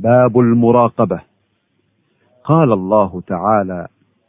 باب المراقبة. قال الله تعالى: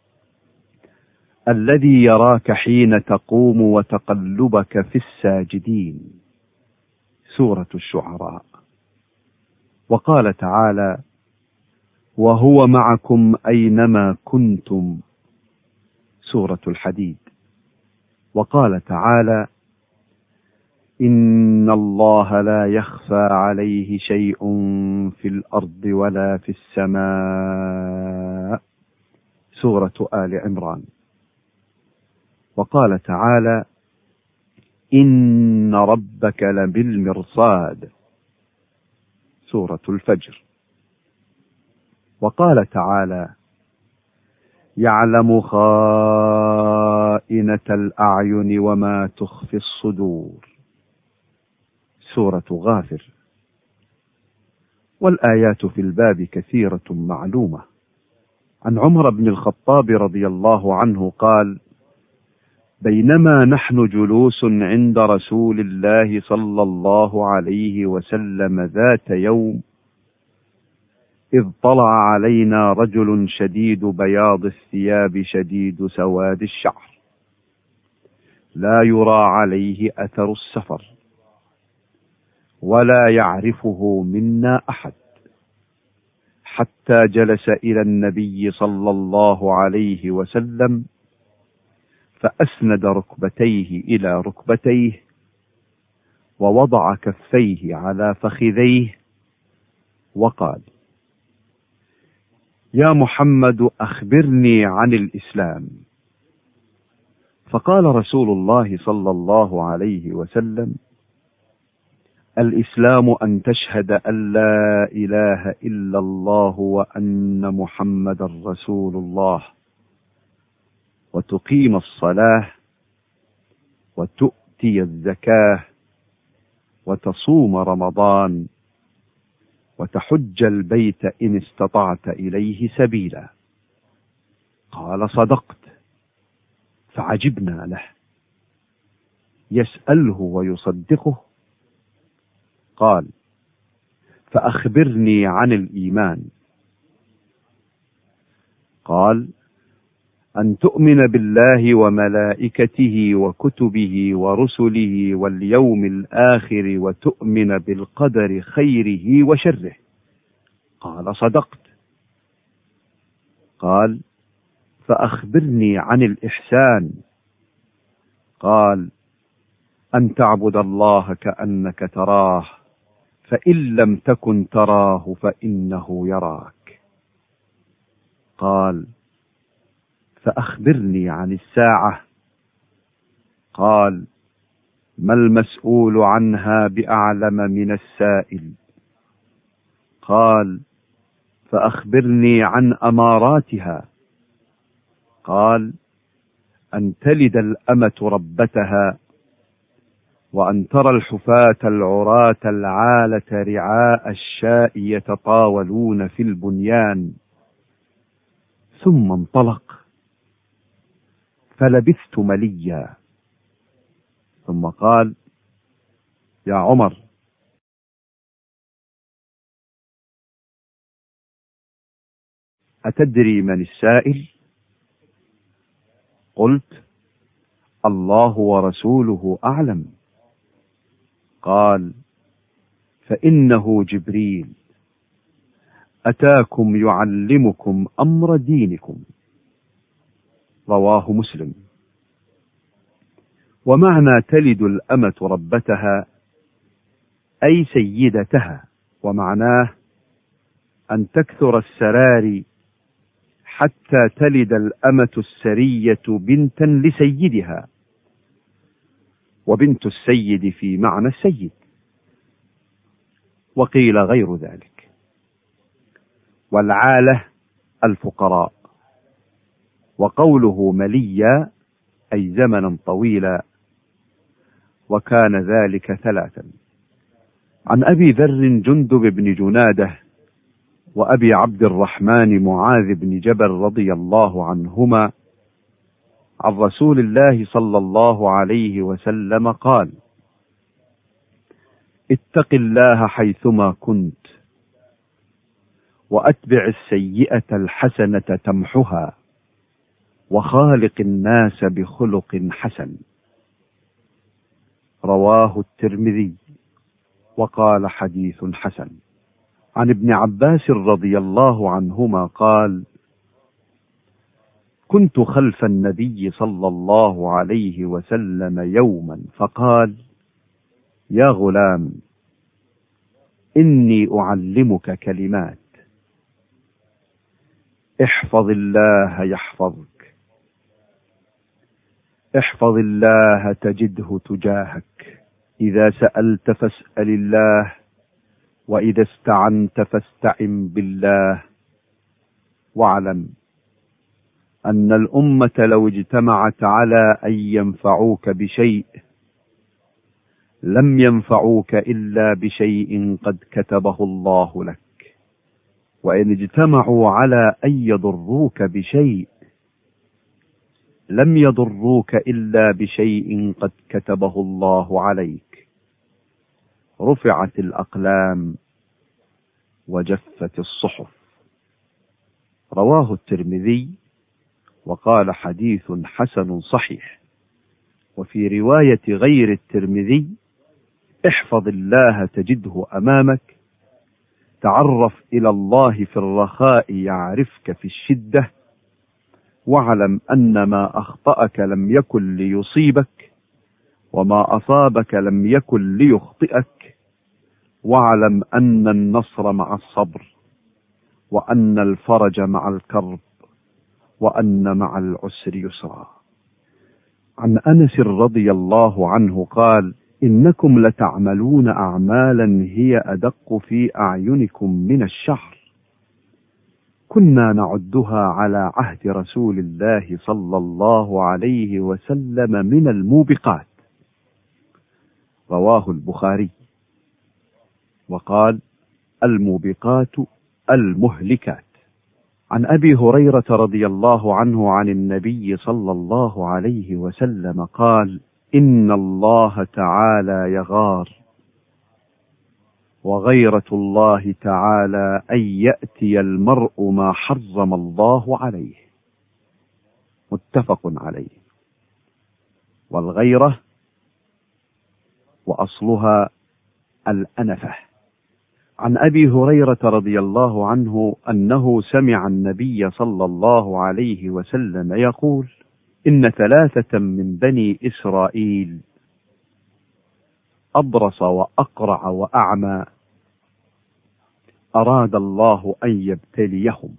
الذي يراك حين تقوم وتقلبك في الساجدين. سورة الشعراء. وقال تعالى: وهو معكم أينما كنتم. سورة الحديد. وقال تعالى: إن الله لا يخفى عليه شيء في الأرض ولا في السماء. سورة آل عمران. وقال تعالى: إن ربك لبالمرصاد. سورة الفجر. وقال تعالى: يعلم خائنة الأعين وما تخفي الصدور. سورة غافر. والآيات في الباب كثيرة معلومة. عن عمر بن الخطاب رضي الله عنه قال: بينما نحن جلوس عند رسول الله صلى الله عليه وسلم ذات يوم، إذ طلع علينا رجل شديد بياض الثياب شديد سواد الشعر، لا يرى عليه أثر السفر، ولا يعرفه منا أحد، حتى جلس إلى النبي صلى الله عليه وسلم، فأسند ركبتيه إلى ركبتيه، ووضع كفيه على فخذيه، وقال: يا محمد أخبرني عن الإسلام. فقال رسول الله صلى الله عليه وسلم: الإسلام أن تشهد أن لا إله إلا الله وأن محمدا رسول الله، وتقيم الصلاة، وتؤتي الزكاة، وتصوم رمضان، وتحج البيت إن استطعت إليه سبيلا. قال: صدقت. فعجبنا له، يسأله ويصدقه. قال: فأخبرني عن الإيمان. قال: أن تؤمن بالله وملائكته وكتبه ورسله واليوم الآخر، وتؤمن بالقدر خيره وشره. قال: صدقت. قال: فأخبرني عن الإحسان. قال: أن تعبد الله كأنك تراه، فإن لم تكن تراه فإنه يراك. قال: فأخبرني عن الساعة. قال: ما المسؤول عنها بأعلم من السائل. قال: فأخبرني عن أماراتها. قال: أن تلد الأمة ربتها، وأن ترى الحفاة العراة العالة رعاء الشاء يتطاولون في البنيان. ثم انطلق، فلبثت مليا، ثم قال: يا عمر، أتدري من السائل؟ قلت: الله ورسوله أعلم. قال: فإنه جبريل أتاكم يعلمكم أمر دينكم. رواه مسلم. ومعنى تلد الأمة ربتها أي سيدتها، ومعناه أن تكثر السراري حتى تلد الأمة السرية بنتا لسيدها، وبنت السيد في معنى السيد، وقيل غير ذلك. والعالة الفقراء. وقوله مليا أي زمنا طويلا، وكان ذلك 3. عن أبي ذر جندب بن جنادة وأبي عبد الرحمن معاذ بن جبل رضي الله عنهما عن رسول الله صلى الله عليه وسلم قال: اتق الله حيثما كنت، وأتبع السيئة الحسنة تمحها، وخالق الناس بخلق حسن. رواه الترمذي وقال حديث حسن. عن ابن عباس رضي الله عنهما قال: كنت خلف النبي صلى الله عليه وسلم يوما فقال: يا غلام، إني أعلمك كلمات، احفظ الله يحفظك، احفظ الله تجده تجاهك، إذا سألت فاسأل الله، وإذا استعنت فاستعن بالله، واعلم أن الأمة لو اجتمعت على أن ينفعوك بشيء لم ينفعوك إلا بشيء قد كتبه الله لك، وإن اجتمعوا على أن يضروك بشيء لم يضروك إلا بشيء قد كتبه الله عليك. رفعت الأقلام وجفت الصحف. رواه الترمذي وقال حديث حسن صحيح. وفي رواية غير الترمذي: احفظ الله تجده أمامك، تعرف إلى الله في الرخاء يعرفك في الشدة، واعلم أن ما أخطأك لم يكن ليصيبك، وما أصابك لم يكن ليخطئك، واعلم أن النصر مع الصبر، وأن الفرج مع الكرب، وأن مع العسر يسرا. عن أنس رضي الله عنه قال: إنكم لتعملون أعمالا هي أدق في أعينكم من الشعر، كنا نعدها على عهد رسول الله صلى الله عليه وسلم من الموبقات. رواه البخاري. وقال: الموبقات المهلكات. عن أبي هريرة رضي الله عنه عن النبي صلى الله عليه وسلم قال: إن الله تعالى يغار، وغيرة الله تعالى أن يأتي المرء ما حرم الله عليه. متفق عليه. والغيرة وأصلها الأنفة. عن أبي هريرة رضي الله عنه أنه سمع النبي صلى الله عليه وسلم يقول: إن 3 من بني إسرائيل، أبرص وأقرع وأعمى، أراد الله أن يبتليهم،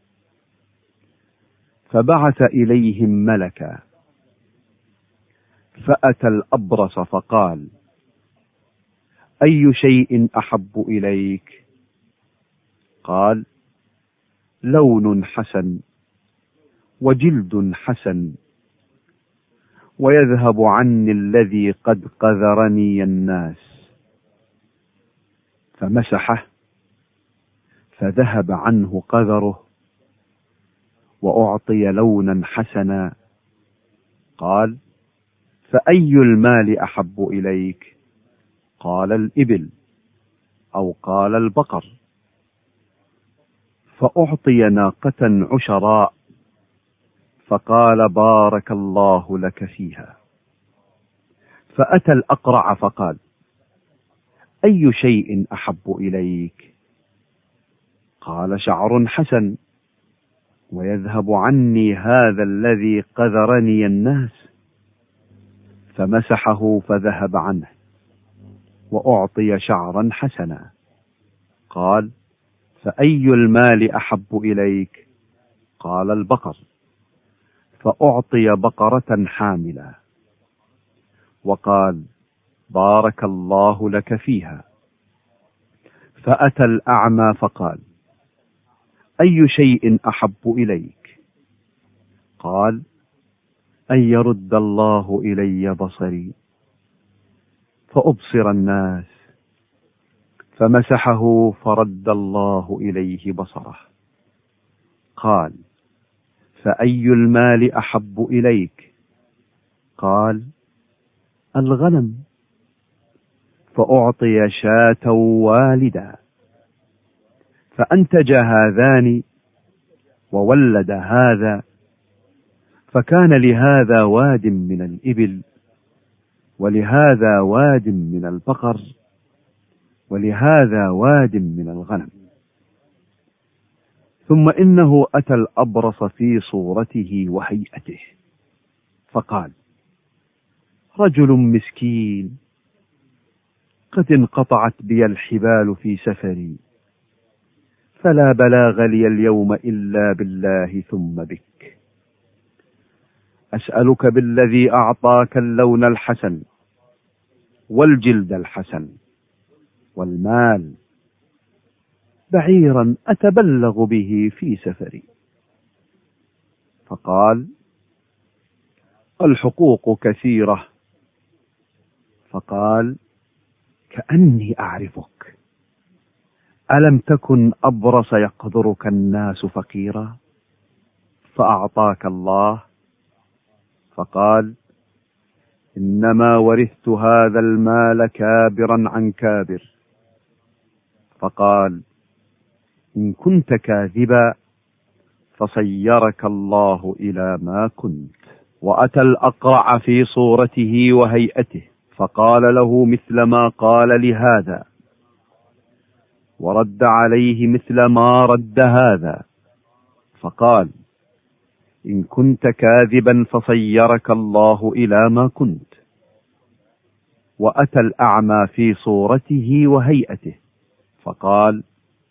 فبعث إليهم ملكا، فأتى الأبرص فقال: أي شيء أحب إليك؟ قال: لون حسن، وجلد حسن، ويذهب عني الذي قد قذرني الناس. فمسحه فذهب عنه قذره، وأعطي لونا حسنا. قال: فأي المال أحب إليك؟ قال: الإبل، أو قال: البقر. فأعطي ناقة عشراء، فقال: بارك الله لك فيها. فأتى الأقرع فقال: أي شيء أحب إليك؟ قال: شعر حسن، ويذهب عني هذا الذي قذرني الناس. فمسحه فذهب عنه، وأعطي شعرا حسنا. قال: فأي المال أحب إليك؟ قال: البقر. فأعطي بقرة حاملة، وقال: بارك الله لك فيها. فأتى الأعمى فقال: أي شيء أحب إليك؟ قال: أن يرد الله إلي بصري فأبصر الناس. فمسحه فرد الله إليه بصره. قال: فأي المال أحب إليك؟ قال: الغنم. فأعطي شاة والدا. فأنتج هذان وولد هذا، فكان لهذا واد من الإبل، ولهذا واد من البقر، ولهذا واد من الغنم. ثم إنه أتى الأبرص في صورته وهيئته، فقال: رجل مسكين، قد انقطعت بي الحبال في سفري، فلا بلاغ لي اليوم إلا بالله ثم بك. أسألك بالذي أعطاك اللون الحسن والجلد الحسن والمال بعيرا أتبلغ به في سفري. فقال: الحقوق كثيرة. فقال: كأني أعرفك، ألم تكن أبرص يقدرك الناس فقيرا فأعطاك الله؟ فقال: إنما ورثت هذا المال كابرا عن كابر. فقال: إن كنت كاذبا فصيرك الله إلى ما كنت. وأتى الأقرع في صورته وهيئته، فقال له مثل ما قال لهذا، ورد عليه مثل ما رد هذا، فقال: إن كنت كاذبا فصيرك الله إلى ما كنت. وأتى الأعمى في صورته وهيئته، فقال: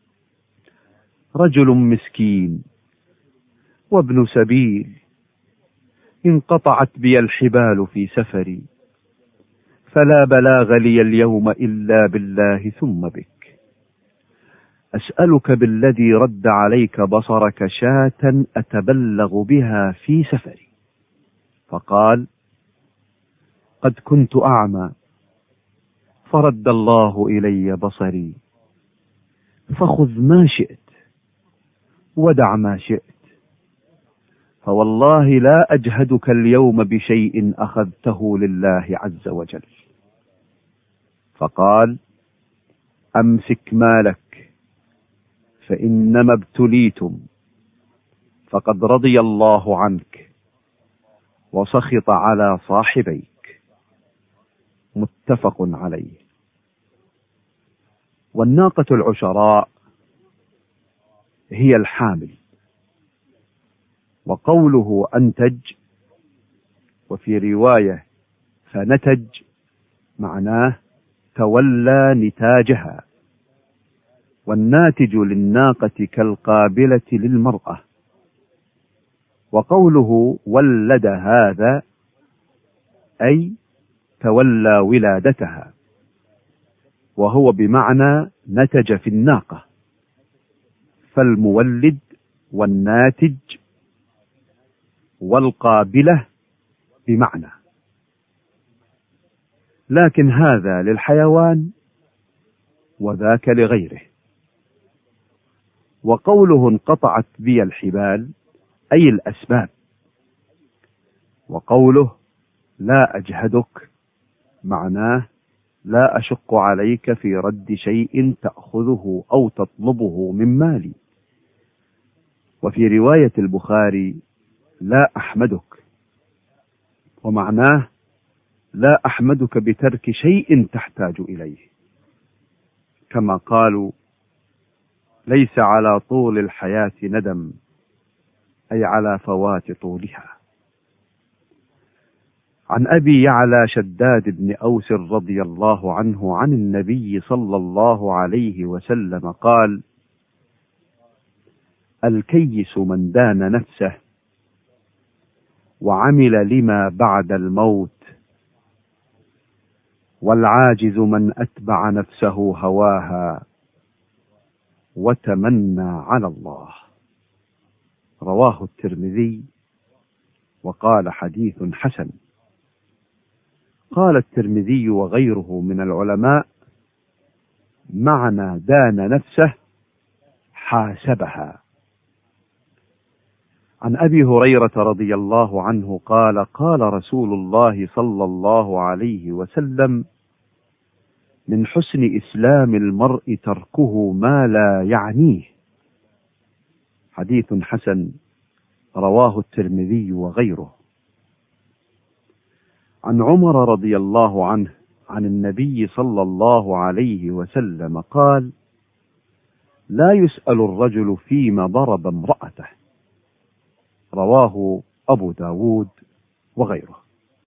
رجل مسكين وابن سبيل، انقطعت بي الحبال في سفري، فلا بلاغ لي اليوم إلا بالله ثم بك. أسألك بالذي رد عليك بصرك شاة أتبلغ بها في سفري. فقال: قد كنت أعمى فرد الله إلي بصري، فخذ ما شئت ودع ما شئت، فوالله لا أجهدك اليوم بشيء أخذته لله عز وجل. فقال: أمسك مالك، فإنما ابتليتم، فقد رضي الله عنك وسخط على صاحبيك. متفق عليه. والناقة العشراء هي الحامل. وقوله أنتج وفي رواية فنتج معناه تولى نتاجها، والناتج للناقة كالقابلة للمرأة. وقوله ولد هذا أي تولى ولادتها، وهو بمعنى نتج في الناقة، فالمولد والناتج والقابلة بمعنى، لكن هذا للحيوان وذاك لغيره. وقوله انقطعت بي الحبال أي الأسباب. وقوله لا أجهدك معناه لا أشق عليك في رد شيء تأخذه أو تطلبه من مالي. وفي رواية البخاري لا أحمدك، ومعناه لا أحمدك بترك شيء تحتاج إليه، كما قالوا ليس على طول الحياة ندم، أي على فوات طولها. عن أبي يعلى شداد بن أوس رضي الله عنه عن النبي صلى الله عليه وسلم قال: الكيس من دان نفسه وعمل لما بعد الموت، والعاجز من أتبع نفسه هواها وتمنى على الله. رواه الترمذي وقال حديث حسن. قال الترمذي وغيره من العلماء معنى دان نفسه حاسبها. عن أبي هريرة رضي الله عنه قال: قال رسول الله صلى الله عليه وسلم: من حسن إسلام المرء تركه ما لا يعنيه، حديث حسن رواه الترمذي وغيره. عن عمر رضي الله عنه عن النبي صلى الله عليه وسلم قال: لا يسأل الرجل فيما ضرب امرأته. رواه أبو داود وغيره.